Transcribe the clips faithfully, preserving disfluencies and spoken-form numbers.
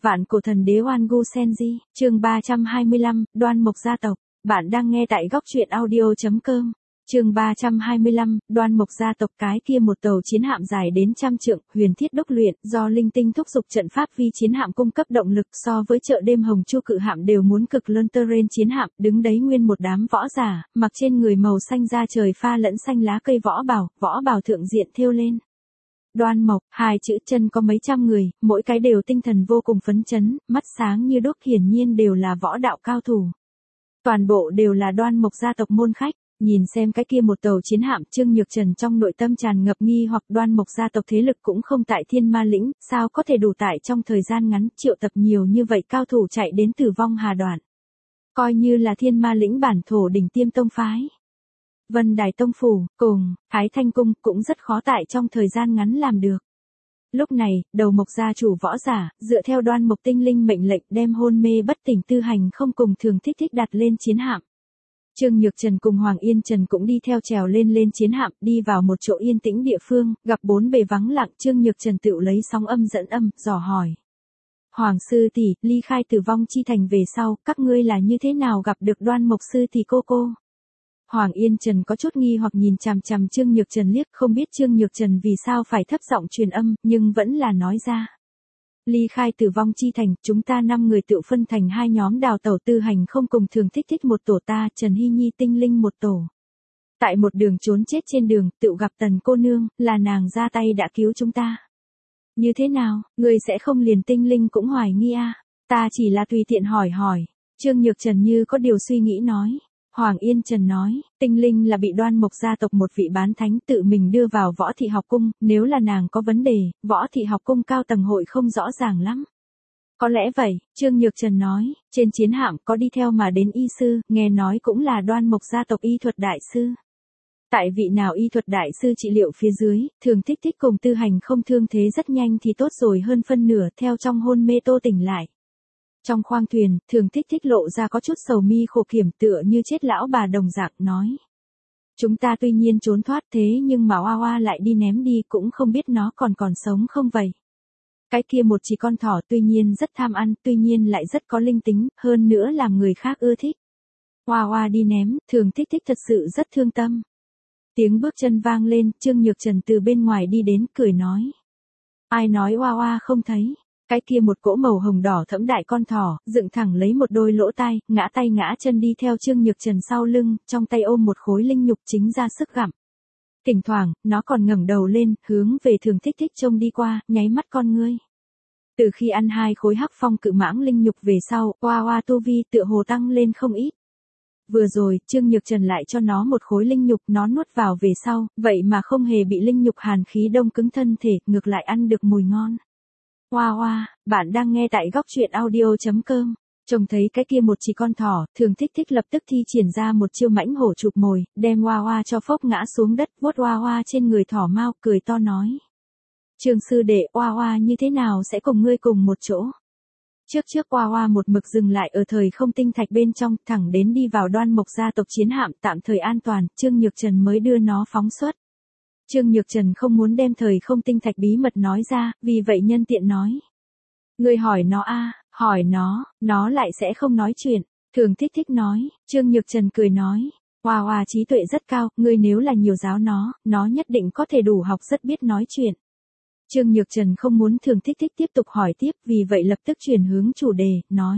Vạn cổ thần đế Oan Gu Senji, chương ba trăm hai mươi lăm, Đoan Mộc gia tộc. Bạn đang nghe tại góc truyện audio chấm com. Chương ba trăm hai mươi lăm, Đoan Mộc gia tộc. Cái kia một tàu chiến hạm dài đến trăm trượng, huyền thiết đúc luyện, do linh tinh thúc dục trận pháp vi chiến hạm cung cấp động lực, so với chợ đêm hồng chu cự hạm đều muốn cực lớn. Terrain chiến hạm, đứng đấy nguyên một đám võ giả, mặc trên người màu xanh da trời pha lẫn xanh lá cây võ bào, võ bào thượng diện thêu lên Đoan Mộc, hai chữ chân có mấy trăm người, mỗi cái đều tinh thần vô cùng phấn chấn, mắt sáng như đuốc, hiển nhiên đều là võ đạo cao thủ. Toàn bộ đều là Đoan Mộc gia tộc môn khách. Nhìn xem cái kia một tàu chiến hạm, Trương Nhược Trần trong nội tâm tràn ngập nghi hoặc. Đoan Mộc gia tộc thế lực cũng không tại Thiên Ma lĩnh, sao có thể đủ tại trong thời gian ngắn triệu tập nhiều như vậy cao thủ chạy đến Tử Vong Hà Đoạn. Coi như là Thiên Ma lĩnh bản thổ đỉnh tiêm tông phái, Vân Đài Tông Phủ, cùng Thái Thanh Cung cũng rất khó tại trong thời gian ngắn làm được. Lúc này, đầu Mộc gia chủ võ giả, dựa theo Đoan Mộc tinh linh mệnh lệnh đem hôn mê bất tỉnh Tư Hành không cùng Thường Thích Thích đặt lên chiến hạm. Trương Nhược Trần cùng Hoàng Yên Trần cũng đi theo trèo lên lên chiến hạm, đi vào một chỗ yên tĩnh địa phương, gặp bốn bề vắng lặng. Trương Nhược Trần tự lấy sóng âm dẫn âm, dò hỏi. Hoàng sư tỷ, ly khai Tử Vong chi thành về sau, các ngươi là như thế nào gặp được Đoan Mộc sư tỷ cô cô? Hoàng Yên Trần có chút nghi hoặc nhìn chằm chằm Trương Nhược Trần liếc, không biết Trương Nhược Trần vì sao phải thấp giọng truyền âm, nhưng vẫn là nói ra. Ly khai Tử Vong chi thành, chúng ta năm người tự phân thành hai nhóm đào tẩu. Tư Hành không cùng Thường Thích Thích một tổ, ta, Trần Hy Nhi tinh linh một tổ. Tại một đường trốn chết trên đường, tự gặp Tần cô nương, là nàng ra tay đã cứu chúng ta. Như thế nào, người sẽ không liền tinh linh cũng hoài nghi à? Ta chỉ là tùy tiện hỏi hỏi. Trương Nhược Trần như có điều suy nghĩ nói. Hoàng Yên Trần nói, tinh linh là bị Đoan Mộc gia tộc một vị bán thánh tự mình đưa vào Võ Thị học cung, nếu là nàng có vấn đề, Võ Thị học cung cao tầng hội không rõ ràng lắm. Có lẽ vậy, Trương Nhược Trần nói, trên chiến hạm có đi theo mà đến y sư, nghe nói cũng là Đoan Mộc gia tộc y thuật đại sư. Tại vị nào y thuật đại sư trị liệu phía dưới, Thường Thích Thích cùng Tư Hành không thương thế rất nhanh thì tốt rồi hơn phân nửa, theo trong hôn mê tô tỉnh lại. Trong khoang thuyền, Thường Thích Thích lộ ra có chút sầu mi khổ kiểm, tựa như chết lão bà đồng dạng nói. Chúng ta tuy nhiên trốn thoát, thế nhưng mà Oa Oa lại đi ném đi, cũng không biết nó còn còn sống không vậy. Cái kia một chỉ con thỏ tuy nhiên rất tham ăn, tuy nhiên lại rất có linh tính, hơn nữa làm người khác ưa thích. Oa Oa đi ném, Thường Thích Thích thật sự rất thương tâm. Tiếng bước chân vang lên, Trương Nhược Trần từ bên ngoài đi đến, cười nói. Ai nói Oa Oa không thấy? Cái kia một cỗ màu hồng đỏ thẫm đại con thỏ, dựng thẳng lấy một đôi lỗ tai, ngã tay ngã chân đi theo Trương Nhược Trần sau lưng, trong tay ôm một khối linh nhục chính ra sức gặm. Thỉnh thoảng, nó còn ngẩng đầu lên, hướng về Thường Thích Thích trông đi qua, nháy mắt con ngươi. Từ khi ăn hai khối hắc phong cự mãng linh nhục về sau, Oa Oa tu vi tựa hồ tăng lên không ít. Vừa rồi, Trương Nhược Trần lại cho nó một khối linh nhục, nó nuốt vào về sau, vậy mà không hề bị linh nhục hàn khí đông cứng thân thể, ngược lại ăn được mùi ngon. Oa Oa, bạn đang nghe tại góc truyện audio chấm com. Trông thấy cái kia một chỉ con thỏ, Thường Thích Thích lập tức thi triển ra một chiêu mãnh hổ chụp mồi, đem Oa Oa cho phốc ngã xuống đất, vuốt Oa Oa trên người thỏ mao, cười to nói. Trương sư đệ, Oa Oa như thế nào sẽ cùng ngươi cùng một chỗ? Trước trước Oa Oa một mực dừng lại ở thời không tinh thạch bên trong, thẳng đến đi vào Đoan Mộc gia tộc chiến hạm tạm thời an toàn, Trương Nhược Trần mới đưa nó phóng xuất. Trương Nhược Trần không muốn đem thời không tinh thạch bí mật nói ra, vì vậy nhân tiện nói. Ngươi hỏi nó a, hỏi nó, nó lại sẽ không nói chuyện. Thường Thích Thích nói, Trương Nhược Trần cười nói. Oa Oa trí tuệ rất cao, ngươi nếu là nhiều giáo nó, nó nhất định có thể đủ học rất biết nói chuyện. Trương Nhược Trần không muốn Thường Thích Thích tiếp tục hỏi tiếp, vì vậy lập tức chuyển hướng chủ đề, nói.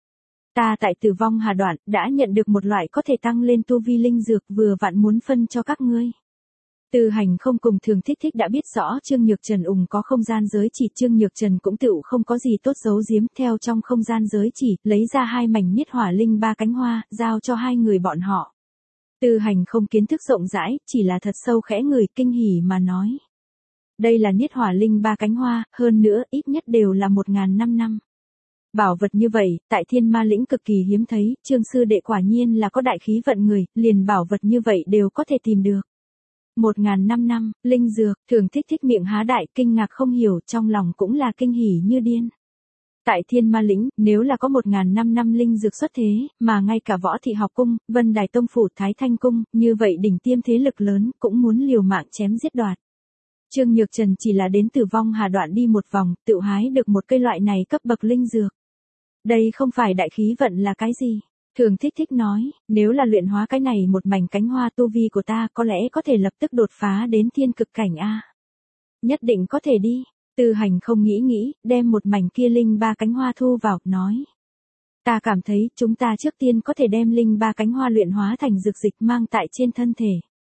Ta tại Tử Vong Hà Đoạn, đã nhận được một loại có thể tăng lên tu vi linh dược, vừa vặn muốn phân cho các ngươi. Tư Hành không cùng Thường Thích Thích đã biết rõ Trương Nhược Trần ủng có không gian giới chỉ, Trương Nhược Trần cũng tựu không có gì tốt giấu giếm, theo trong không gian giới chỉ, lấy ra hai mảnh niết hỏa linh ba cánh hoa, giao cho hai người bọn họ. Tư Hành không kiến thức rộng rãi, chỉ là thật sâu khẽ người, kinh hỉ mà nói. Đây là niết hỏa linh ba cánh hoa, hơn nữa, ít nhất đều là một ngàn năm năm. Bảo vật như vậy, tại Thiên Ma lĩnh cực kỳ hiếm thấy, Trương sư đệ quả nhiên là có đại khí vận người, liền bảo vật như vậy đều có thể tìm được. Một ngàn năm năm, linh dược, Thường Thích Thích miệng há đại, kinh ngạc không hiểu, trong lòng cũng là kinh hỉ như điên. Tại Thiên Ma lĩnh, nếu là có một ngàn năm năm linh dược xuất thế, mà ngay cả Võ Thị học cung, Vân Đài Tông Phủ, Thái Thanh Cung, như vậy đỉnh tiêm thế lực lớn, cũng muốn liều mạng chém giết đoạt. Trương Nhược Trần chỉ là đến Tử Vong Hà đoạn đi một vòng, tự hái được một cây loại này cấp bậc linh dược. Đây không phải đại khí vận là cái gì? Thường Thích Thích nói, nếu là luyện hóa cái này một mảnh cánh hoa tu vi của ta có lẽ có thể lập tức đột phá đến thiên cực cảnh a. Nhất định có thể đi. Tư Hành không nghĩ nghĩ, đem một mảnh kia linh ba cánh hoa thu vào, nói. Ta cảm thấy chúng ta trước tiên có thể đem linh ba cánh hoa luyện hóa thành dược dịch mang tại trên thân thể.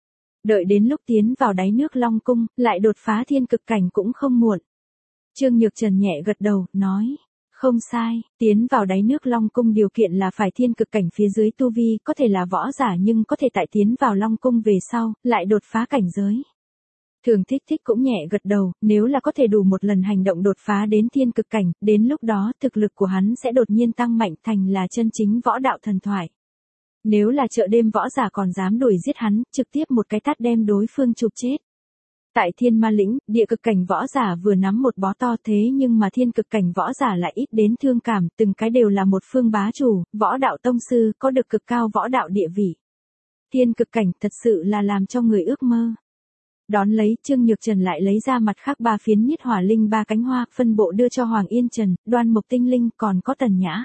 Đợi đến lúc tiến vào đáy nước Long Cung, lại đột phá thiên cực cảnh cũng không muộn. Trương Nhược Trần nhẹ gật đầu, nói. Không sai, tiến vào đáy nước Long Cung điều kiện là phải thiên cực cảnh phía dưới tu vi, có thể là võ giả nhưng có thể tại tiến vào Long Cung về sau, lại đột phá cảnh giới. Thường Thích Thích cũng nhẹ gật đầu, nếu là có thể đủ một lần hành động đột phá đến thiên cực cảnh, đến lúc đó thực lực của hắn sẽ đột nhiên tăng mạnh thành là chân chính võ đạo thần thoại. Nếu là chợ đêm võ giả còn dám đuổi giết hắn, trực tiếp một cái tát đem đối phương chụp chết. Tại Thiên Ma Lĩnh, địa cực cảnh võ giả vừa nắm một bó to thế nhưng mà thiên cực cảnh võ giả lại ít đến thương cảm, từng cái đều là một phương bá chủ, võ đạo tông sư, có được cực cao võ đạo địa vị. Thiên cực cảnh thật sự là làm cho người ước mơ. Đón lấy, Trương Nhược Trần lại lấy ra mặt khác ba phiến Niết Hỏa Linh ba cánh hoa, phân bộ đưa cho Hoàng Yên Trần, Đoan Mộc Tinh Linh, còn có Tần Nhã.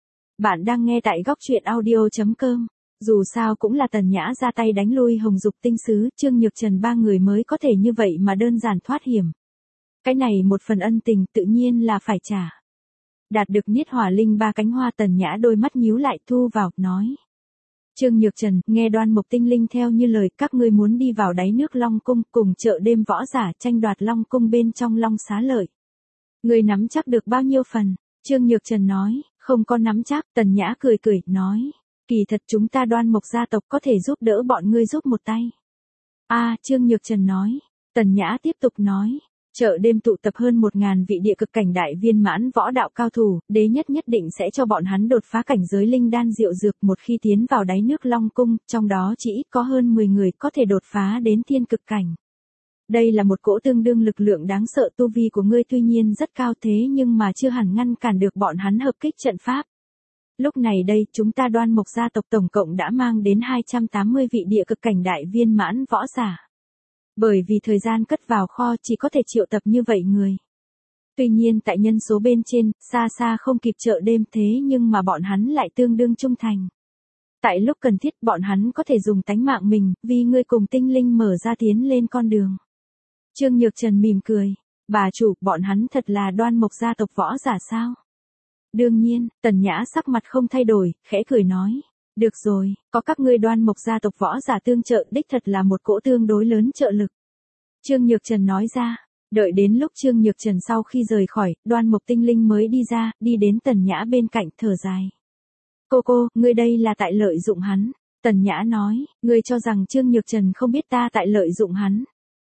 Bạn đang nghe tại góc truyện audio chấm com. Dù sao cũng là Tần Nhã ra tay đánh lui Hồng Dục Tinh Sứ, Trương Nhược Trần ba người mới có thể như vậy mà đơn giản thoát hiểm. Cái này một phần ân tình tự nhiên là phải trả. Đạt được Niết Hỏa Linh ba cánh hoa, Tần Nhã đôi mắt nhíu lại, thu vào, nói. Trương Nhược Trần, nghe Đoan Mộc Tinh Linh theo như lời, các ngươi muốn đi vào đáy nước Long Cung cùng chợ đêm võ giả tranh đoạt Long Cung bên trong Long Xá Lợi. Ngươi nắm chắc được bao nhiêu phần? Trương Nhược Trần nói, không có nắm chắc. Tần Nhã cười cười, nói. Kỳ thật chúng ta Đoan Mộc gia tộc có thể giúp đỡ bọn ngươi giúp một tay. A, à, Trương Nhược Trần nói. Tần Nhã tiếp tục nói. Chợ đêm tụ tập hơn một ngàn vị địa cực cảnh đại viên mãn võ đạo cao thủ, đế nhất nhất định sẽ cho bọn hắn đột phá cảnh giới linh đan diệu dược một khi tiến vào đáy nước Long Cung, trong đó chỉ ít có hơn mười người có thể đột phá đến thiên cực cảnh. Đây là một cỗ tương đương lực lượng đáng sợ, tu vi của ngươi tuy nhiên rất cao thế nhưng mà chưa hẳn ngăn cản được bọn hắn hợp kích trận pháp. Lúc này đây, chúng ta Đoan Mộc gia tộc tổng cộng đã mang đến hai trăm tám mươi vị địa cực cảnh đại viên mãn võ giả. Bởi vì thời gian cất vào kho chỉ có thể triệu tập như vậy người. Tuy nhiên tại nhân số bên trên, xa xa không kịp chợ đêm thế nhưng mà bọn hắn lại tương đương trung thành. Tại lúc cần thiết bọn hắn có thể dùng tánh mạng mình, vì ngươi cùng Tinh Linh mở ra tiến lên con đường. Trương Nhược Trần mỉm cười. Bà chủ, bọn hắn thật là Đoan Mộc gia tộc võ giả sao? Đương nhiên, Tần Nhã sắc mặt không thay đổi, khẽ cười nói. Được rồi, có các ngươi Đoan Mộc gia tộc võ giả tương trợ đích thật là một cỗ tương đối lớn trợ lực. Trương Nhược Trần nói ra, đợi đến lúc Trương Nhược Trần sau khi rời khỏi, Đoan Mộc Tinh Linh mới đi ra, đi đến Tần Nhã bên cạnh, thở dài. Cô cô, ngươi đây là tại lợi dụng hắn. Tần Nhã nói, ngươi cho rằng Trương Nhược Trần không biết ta tại lợi dụng hắn.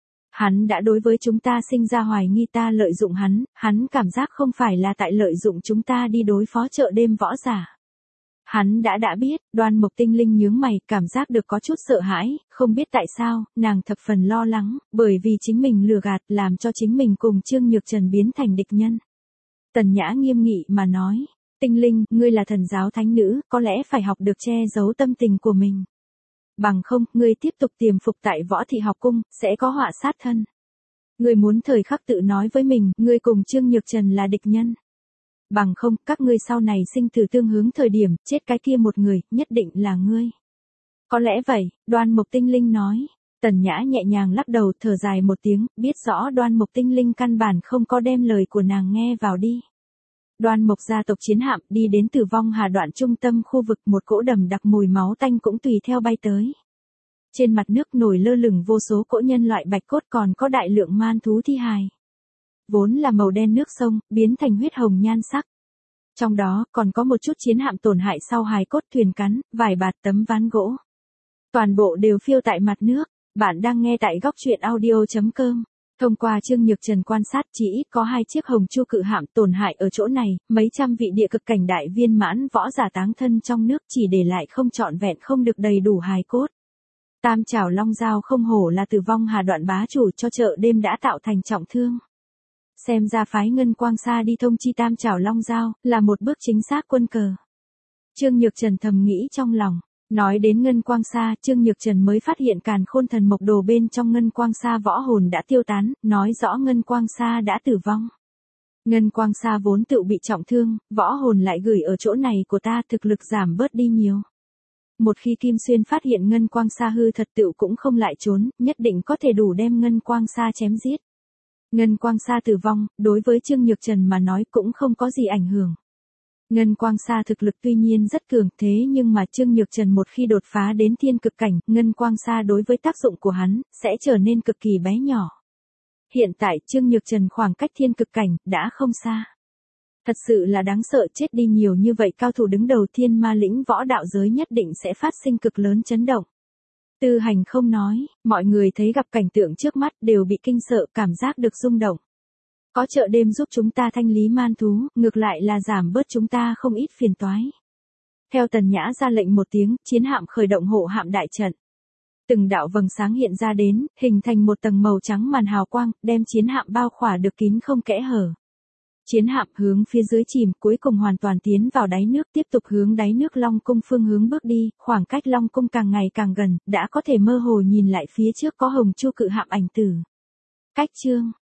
Hắn đã đối với chúng ta sinh ra hoài nghi ta lợi dụng hắn, hắn cảm giác không phải là tại lợi dụng chúng ta đi đối phó chợ đêm võ giả. Hắn đã đã biết. Đoan Mộc Tinh Linh nhướng mày, cảm giác được có chút sợ hãi, không biết tại sao, nàng thập phần lo lắng, bởi vì chính mình lừa gạt làm cho chính mình cùng Trương Nhược Trần biến thành địch nhân. Tần Nhã nghiêm nghị mà nói, Tinh Linh, ngươi là thần giáo thánh nữ, có lẽ phải học được che giấu tâm tình của mình. Bằng không, ngươi tiếp tục tiềm phục tại Võ Thị học cung, sẽ có họa sát thân. Ngươi muốn thời khắc tự nói với mình, ngươi cùng Trương Nhược Trần là địch nhân. Bằng không, các ngươi sau này sinh tử tương hướng thời điểm, chết cái kia một người, nhất định là ngươi. Có lẽ vậy, Đoan Mộc Tinh Linh nói. Tần Nhã nhẹ nhàng lắc đầu, thở dài một tiếng, biết rõ Đoan Mộc Tinh Linh căn bản không có đem lời của nàng nghe vào đi. Đoan Mộc gia tộc chiến hạm đi đến Tử Vong Hà đoạn trung tâm khu vực, một cỗ đầm đặc mùi máu tanh cũng tùy theo bay tới. Trên mặt nước nổi lơ lửng vô số cỗ nhân loại bạch cốt, còn có đại lượng man thú thi hài. Vốn là màu đen nước sông, biến thành huyết hồng nhan sắc. Trong đó, còn có một chút chiến hạm tổn hại sau hài cốt thuyền cắn, vài bạt tấm ván gỗ. Toàn bộ đều phiêu tại mặt nước. Bạn đang nghe tại góc truyện audio chấm com. Thông qua Trương Nhược Trần quan sát, chỉ ít có hai chiếc hồng chu cự hạm tổn hại ở chỗ này, mấy trăm vị địa cực cảnh đại viên mãn võ giả táng thân trong nước, chỉ để lại không trọn vẹn không được đầy đủ hài cốt. Tam Trảo Long Dao không hổ là Tử Vong Hà đoạn bá chủ, cho chợ đêm đã tạo thành trọng thương. Xem ra phái Ngân Quang Sa đi thông chi Tam Trảo Long Dao, là một bước chính xác quân cờ. Trương Nhược Trần thầm nghĩ trong lòng. Nói đến Ngân Quang Sa, Trương Nhược Trần mới phát hiện càn khôn thần mộc đồ bên trong Ngân Quang Sa võ hồn đã tiêu tán, nói rõ Ngân Quang Sa đã tử vong. Ngân Quang Sa vốn tự bị trọng thương, võ hồn lại gửi ở chỗ này của ta, thực lực giảm bớt đi nhiều. Một khi Kim Xuyên phát hiện Ngân Quang Sa hư thật tựu cũng không lại trốn, nhất định có thể đủ đem Ngân Quang Sa chém giết. Ngân Quang Sa tử vong, đối với Trương Nhược Trần mà nói cũng không có gì ảnh hưởng. Ngân Quang Sa thực lực tuy nhiên rất cường, thế nhưng mà Trương Nhược Trần một khi đột phá đến thiên cực cảnh, Ngân Quang Sa đối với tác dụng của hắn, sẽ trở nên cực kỳ bé nhỏ. Hiện tại Trương Nhược Trần khoảng cách thiên cực cảnh, đã không xa. Thật sự là đáng sợ, chết đi nhiều như vậy cao thủ đứng đầu thiên ma lĩnh võ đạo giới nhất định sẽ phát sinh cực lớn chấn động. Tư Hành không nói, mọi người thấy gặp cảnh tượng trước mắt đều bị kinh sợ, cảm giác được rung động. Có chợ đêm giúp chúng ta thanh lý man thú, ngược lại là giảm bớt chúng ta không ít phiền toái. Theo Tần Nhã ra lệnh một tiếng, chiến hạm khởi động hộ hạm đại trận. Từng đạo vầng sáng hiện ra đến, hình thành một tầng màu trắng màn hào quang, đem chiến hạm bao khỏa được kín không kẽ hở. Chiến hạm hướng phía dưới chìm, cuối cùng hoàn toàn tiến vào đáy nước, tiếp tục hướng đáy nước Long Cung phương hướng bước đi, khoảng cách Long Cung càng ngày càng gần, đã có thể mơ hồ nhìn lại phía trước có Hồng Chu cự hạm ảnh tử. Cách chương